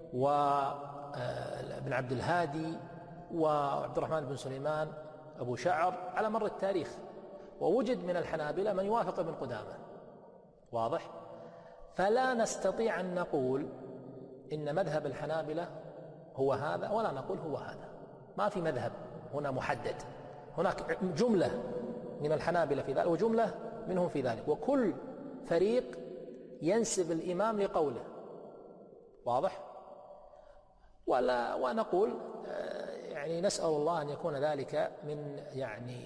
Speaker 1: وابن عبد الهادي وعبد الرحمن بن سليمان أبو شعر على مر التاريخ. ووجد من الحنابلة من يوافق ابن قدامة. واضح؟ فلا نستطيع أن نقول إن مذهب الحنابلة هو هذا، ولا نقول هو هذا. ما في مذهب هنا محدد، هناك جملة من الحنابلة في ذلك وجملة منهم في ذلك، وكل فريق ينسب الإمام لقوله. واضح؟ ولا ونقول يعني نسأل الله أن يكون ذلك من يعني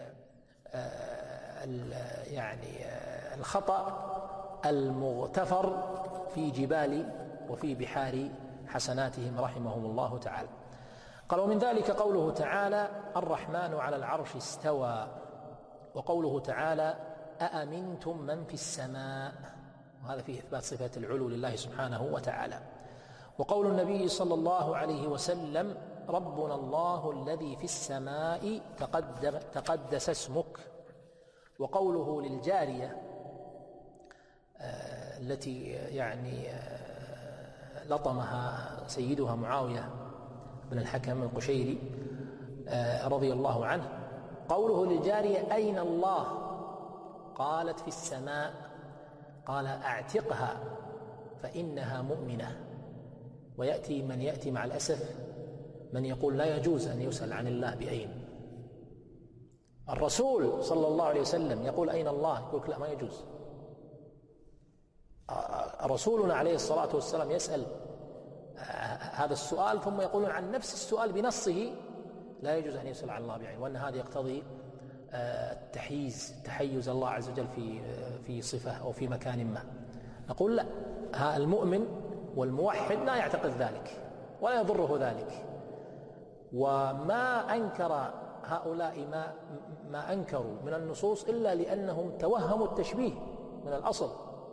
Speaker 1: يعني الخطأ المغتفر في جبال وفي بحار حسناتهم رحمهم الله تعالى. قال ومن ذلك قوله تعالى الرحمن على العرش استوى، وقوله تعالى أأمنتم من في السماء، وهذا فيه إثبات صفة العلو لله سبحانه وتعالى. وقول النبي صلى الله عليه وسلم ربنا الله الذي في السماء تقدس اسمك. وقوله للجارية آه التي يعني آه لطمها سيدها معاوية بن الحكم القشيري آه رضي الله عنه، قوله للجارية أين الله؟ قالت في السماء. قال أعتقها فإنها مؤمنة. ويأتي من يأتي مع الأسف من يقول لا يجوز أن يسأل عن الله بأين. الرسول صلى الله عليه وسلم يقول أين الله؟ يقول لا، ما يجوز. رسولنا عليه الصلاة والسلام يسأل هذا السؤال ثم يقولون عن نفس السؤال بنصه لا يجوز أن يسأل عن الله بعين، وأن هذا يقتضي التحييز تحيز الله عز وجل في في صفة أو في مكان ما. نقول لا، ها المؤمن والموحد لا يعتقد ذلك ولا يضره ذلك، وما أنكر هؤلاء ما, ما أنكروا من النصوص إلا لأنهم توهموا التشبيه من الأصل،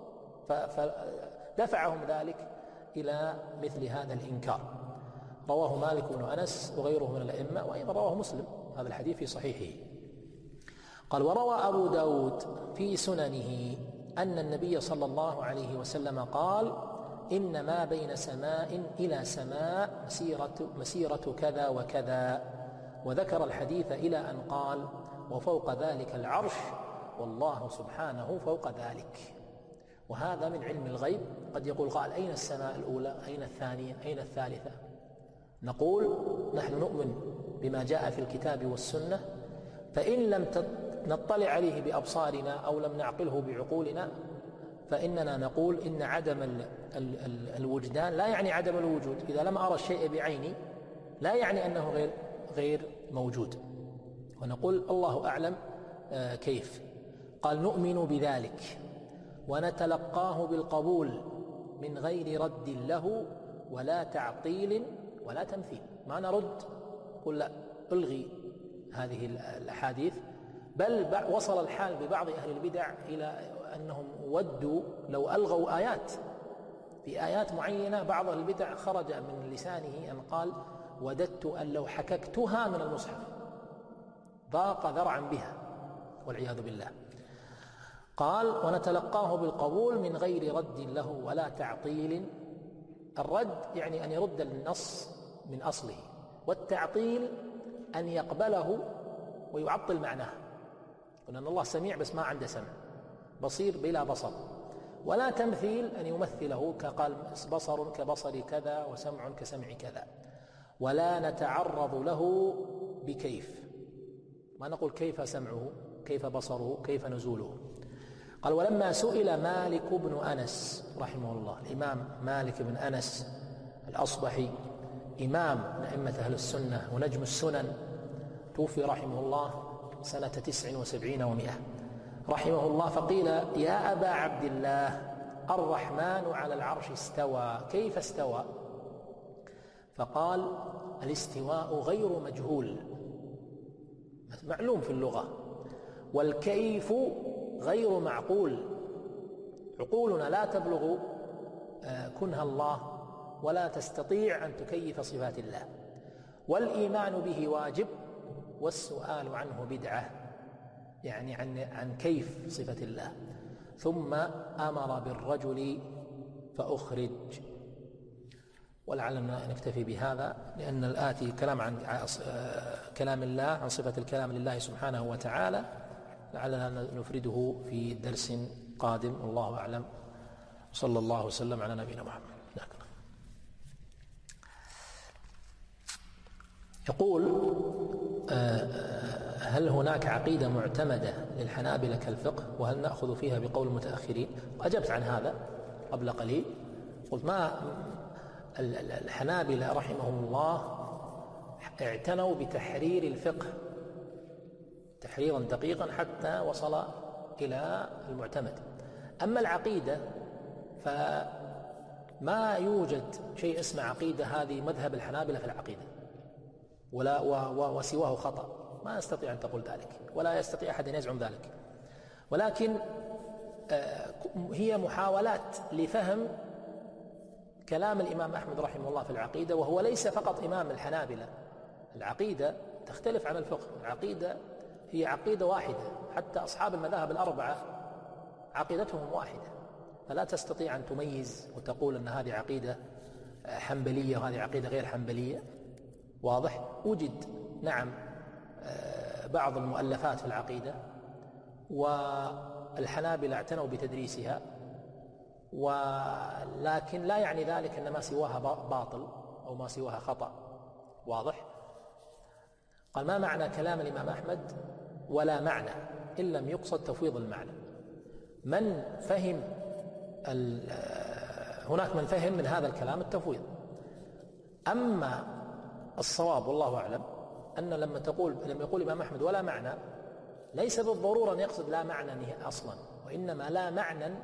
Speaker 1: فدفعهم ذلك إلى مثل هذا الإنكار. رواه مالك بن أنس وغيره من الأئمة، وأيضا رواه مسلم هذا الحديث في صحيحه. قال: وروى أبو داود في سننه أن النبي صلى الله عليه وسلم قال: إن ما بين سماء إلى سماء مسيرة, مسيرة كذا وكذا، وذكر الحديث إلى أن قال: وفوق ذلك العرش، والله سبحانه فوق ذلك. وهذا من علم الغيب. قد يقول قال: أين السماء الأولى؟ أين الثانية؟ أين الثالثة؟ نقول: نحن نؤمن بما جاء في الكتاب والسنة، فإن لم نطلع عليه بأبصارنا أو لم نعقله بعقولنا فإننا نقول إن عدم ال ال ال الوجدان لا يعني عدم الوجود. إذا لم أرى الشيء بعيني لا يعني أنه غير غير موجود. ونقول: الله أعلم كيف. قال: نؤمن بذلك ونتلقاه بالقبول من غير رد له ولا تعطيل ولا تمثيل. ما نرد قل لا ألغي هذه الأحاديث، بل وصل الحال ببعض أهل البدع إلى أنهم ودوا لو ألغوا آيات، في آيات معينة بعض أهل البدع خرج من لسانه أن قال: وددت أن لو حككتها من المصحف، ضاق ذرعا بها والعياذ بالله. قال: ونتلقاه بالقبول من غير رد له ولا تعطيل. الرد يعني أن يرد النص من أصله، والتعطيل أن يقبله ويعطل معناه. قلنا أن الله سميع بس ما عنده سمع، بصير بلا بصر. ولا تمثيل أن يمثله، كقال بصر كبصر كذا وسمع كسمع كذا. ولا نتعرض له بكيف، ما نقول كيف سمعه، كيف بصره، كيف نزوله. قال: ولما سئل مالك بن أنس رحمه الله، الإمام مالك بن أنس الأصبحي إمام من أئمة أهل السنة ونجم السنن، توفي رحمه الله سنة تسع وسبعين ومئة رحمه الله، فقيل: يا أبا عبد الله، الرحمن على العرش استوى، كيف استوى؟ فقال: الاستواء غير مجهول، معلوم في اللغة، والكيف غير معقول، عقولنا لا تبلغ كنه الله ولا تستطيع أن تكيف صفات الله، والإيمان به واجب، والسؤال عنه بدعة، يعني عن, عن كيف صفة الله. ثم أمر بالرجل فأخرج. ولعلنا نكتفي بهذا، لأن الآتي كلام عن كلام الله، عن صفة الكلام لله سبحانه وتعالى، لعلنا نفرده في درس قادم، والله أعلم. صلى الله وسلم على نبينا محمد. يقول: هل هناك عقيدة معتمدة للحنابلة كالفقه، وهل نأخذ فيها بقول المتأخرين؟ أجبت عن هذا قبل قليل، قلت ما الحنابلة رحمهم الله اعتنوا بتحرير الفقه تحريرا دقيقا حتى وصل إلى المعتمد. أما العقيدة فما يوجد شيء اسمه عقيدة، هذه مذهب الحنابلة في العقيدة ولا وسواه خطأ، ما نستطيع أن تقول ذلك، ولا يستطيع أحد أن يزعم ذلك. ولكن هي محاولات لفهم كلام الإمام أحمد رحمه الله في العقيدة، وهو ليس فقط إمام الحنابلة. العقيدة تختلف عن الفقه، العقيدة هي عقيدة واحدة، حتى أصحاب المذاهب الأربعة عقيدتهم واحدة، فلا تستطيع أن تميز وتقول أن هذه عقيدة حنبلية وهذه عقيدة غير حنبلية. واضح؟ وجد نعم بعض المؤلفات في العقيدة، والحنابلة اعتنوا بتدريسها، ولكن لا يعني ذلك أن ما سواها باطل أو ما سواها خطأ. واضح؟ قال: ما معنى كلام الإمام أحمد؟ ولا معنى إن لم يقصد تفويض المعنى. من فهم هناك من فهم من هذا الكلام التفويض. أما الصواب والله أعلم أن لما تقول لما يقول الإمام أحمد ولا معنى، ليس بالضرورة أن يقصد لا معنى أصلا، وإنما لا معنى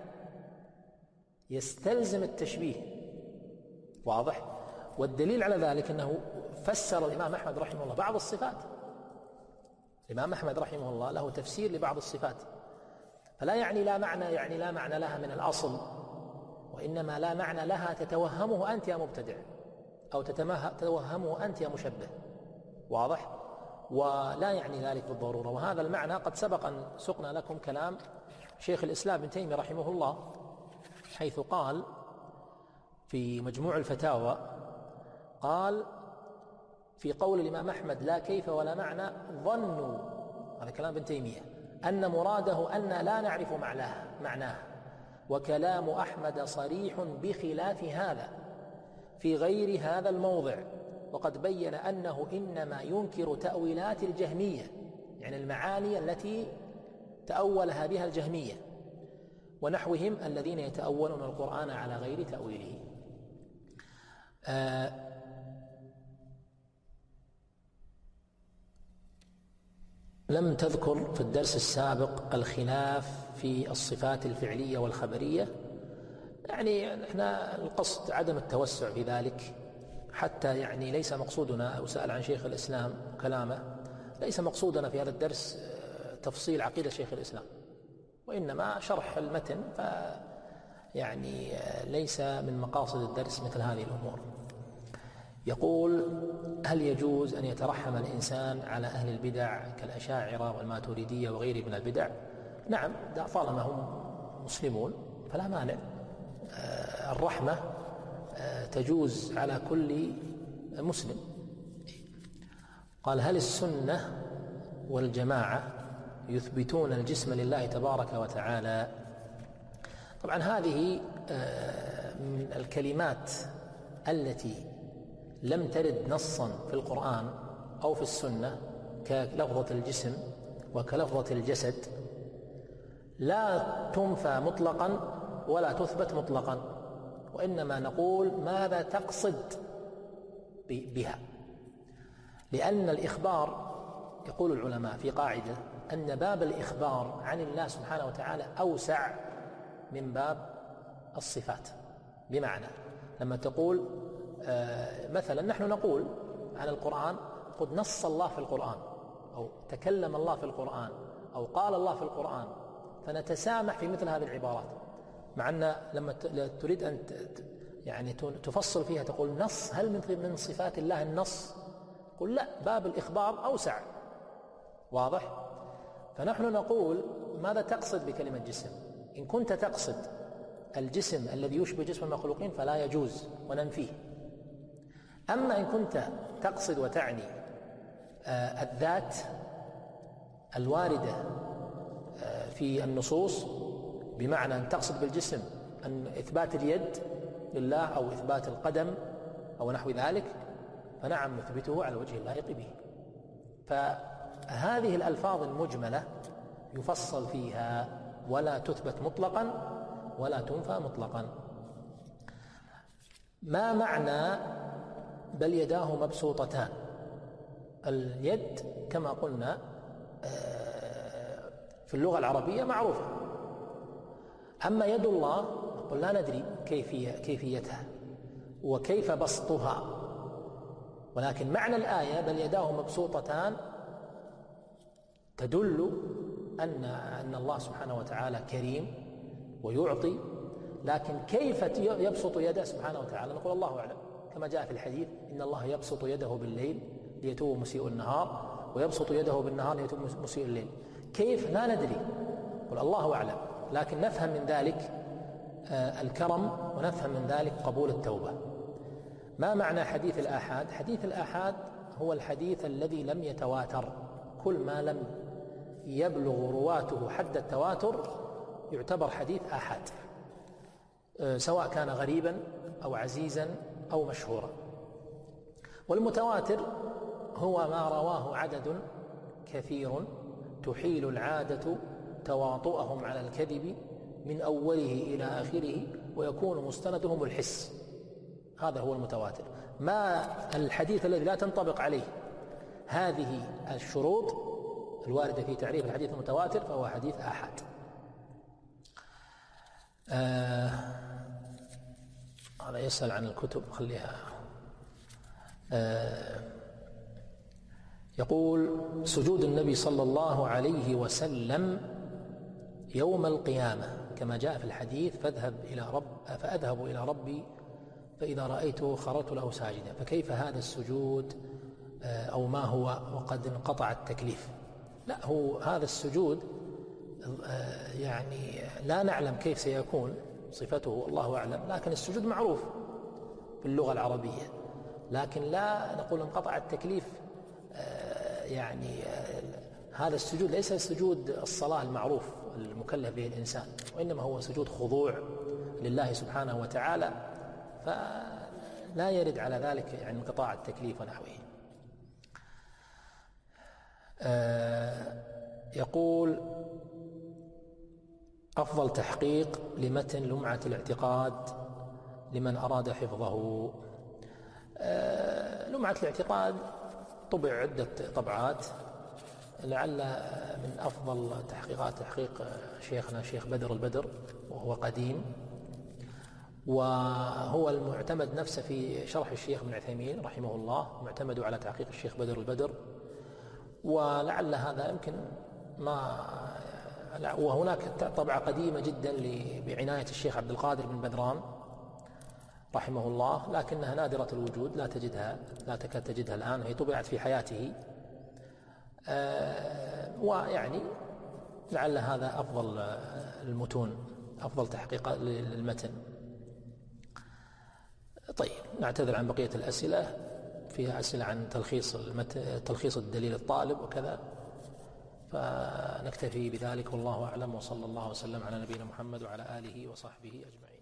Speaker 1: يستلزم التشبيه. واضح؟ والدليل على ذلك أنه فسر الإمام أحمد رحمه الله بعض الصفات. الإمام أحمد رحمه الله له تفسير لبعض الصفات، فلا يعني لا معنى يعني لا معنى لها من الأصل، وإنما لا معنى لها تتوهمه أنت يا مبتدع، أو تتوهمه أنت يا مشبه. واضح؟ ولا يعني ذلك بالضرورة. وهذا المعنى قد سبق أن سقنا لكم كلام شيخ الإسلام ابن تيمية رحمه الله، حيث قال في مجموع الفتاوى، قال في قول الإمام أحمد لا كيف ولا معنى، ظنوا، هذا كلام ابن تيمية، أن مراده أن لا نعرف معناه معناه وكلام أحمد صريح بخلاف هذا في غير هذا الموضع، وقد بين أنه إنما ينكر تأويلات الجهمية، يعني المعاني التي تأولها بها الجهمية ونحوهم الذين يتأولون القرآن على غير تأويله. آه لم تذكر في الدرس السابق الخلاف في الصفات الفعلية والخبرية، يعني احنا القصد عدم التوسع في ذلك، حتى يعني ليس مقصودنا، وسأل عن شيخ الإسلام كلامه، ليس مقصودنا في هذا الدرس تفصيل عقيدة شيخ الإسلام، وإنما شرح المتن، ف يعني ليس من مقاصد الدرس مثل هذه الأمور. يقول: هل يجوز أن يترحم الإنسان على أهل البدع كالأشاعرة والماتريدية وغيرهم من البدع؟ نعم، طالما هم مسلمون فلا مانع. الرحمة تجوز على كل مسلم. قال: هل السنة والجماعة يثبتون الجسم لله تبارك وتعالى؟ طبعا هذه من الكلمات التي لم ترد نصا في القرآن أو في السنة، كلفظة الجسم وكلفظة الجسد، لا تنفى مطلقا ولا تثبت مطلقا، وإنما نقول ماذا تقصد بها، لأن الإخبار، يقول العلماء في قاعدة أن باب الإخبار عن الله سبحانه وتعالى أوسع من باب الصفات. بمعنى لما تقول آه مثلا نحن نقول عن القرآن قد نص الله في القرآن، أو تكلم الله في القرآن، أو قال الله في القرآن، فنتسامح في مثل هذه العبارات، مع أن لما تريد أن يعني تفصل فيها تقول نص، هل من صفات الله النص؟ قل لا، باب الإخبار أوسع. واضح؟ فنحن نقول ماذا تقصد بكلمة جسم؟ إن كنت تقصد الجسم الذي يشبه جسم المخلوقين فلا يجوز وننفيه. أما إن كنت تقصد وتعني آه الذات الواردة آه في النصوص، بمعنى أن تقصد بالجسم أن إثبات اليد لله أو إثبات القدم أو نحو ذلك، فنعم نثبته على وجه اللائق به. فهذه الألفاظ المجملة يفصل فيها ولا تثبت مطلقا ولا تنفى مطلقا. ما معنى بل يداه مبسوطتان؟ اليد كما قلنا في اللغة العربية معروفة، أما يد الله نقول لا ندري كيفية كيفيتها وكيف بسطها، ولكن معنى الآية بل يداه مبسوطتان تدل أن أن الله سبحانه وتعالى كريم ويعطي، لكن كيف يبسط يده سبحانه وتعالى نقول الله أعلم، كما جاء في الحديث إن الله يبسط يده بالليل ليتوب مسيء النهار، ويبسط يده بالنهار ليتوب مسيء الليل. كيف؟ لا ندري، قل الله أعلم، لكن نفهم من ذلك الكرم ونفهم من ذلك قبول التوبة. ما معنى حديث الآحاد؟ حديث الآحاد هو الحديث الذي لم يتواتر، كل ما لم يبلغ رواته حد التواتر يعتبر حديث آحاد، سواء كان غريبا أو عزيزا أو مشهورا. والمتواتر هو ما رواه عدد كثير تحيل العادة تواطؤهم على الكذب من أوله إلى آخره، ويكون مستندهم الحس، هذا هو المتواتر. ما الحديث الذي لا تنطبق عليه هذه الشروط الواردة في تعريف الحديث المتواتر فهو حديث آحاد. آه هذا يسأل عن الكتب، خليها. آه يقول: سجود النبي صلى الله عليه وسلم يوم القيامة كما جاء في الحديث: فاذهب إلى رب فأذهب إلى ربي فإذا رأيته خررت له ساجدا. فكيف هذا السجود أو ما هو وقد انقطع التكليف؟ لا، هو هذا السجود يعني لا نعلم كيف سيكون صفته، الله أعلم، لكن السجود معروف في اللغة العربية، لكن لا نقول انقطع التكليف. يعني هذا السجود ليس سجود الصلاة المعروف المكلف به الإنسان، وإنما هو سجود خضوع لله سبحانه وتعالى، فلا يرد على ذلك يعني انقطاع التكليف ونحوه. يقول: أفضل تحقيق لمتن لمعة الاعتقاد لمن أراد حفظه. لمعة الاعتقاد طبع عدة طبعات، لعل من أفضل تحقيقات تحقيق شيخنا شيخ بدر البدر، وهو قديم، وهو المعتمد نفسه في شرح الشيخ ابن عثيمين رحمه الله، معتمد على تحقيق الشيخ بدر البدر. ولعل هذا يمكن ما وهناك طبعة قديمة جدا بعناية الشيخ عبد القادر بن بدران رحمه الله، لكنها نادرة الوجود، لا تجدها لا تكاد تجدها الآن، هي طبعت في حياته. آه ويعني لعل هذا أفضل المتون، أفضل تحقيق للمتن. طيب، نعتذر عن بقية الأسئلة، فيها أسئلة عن تلخيص تلخيص الدليل الطالب وكذا، فنكتفي بذلك والله أعلم، وصلى الله وسلم على نبينا محمد وعلى آله وصحبه أجمعين.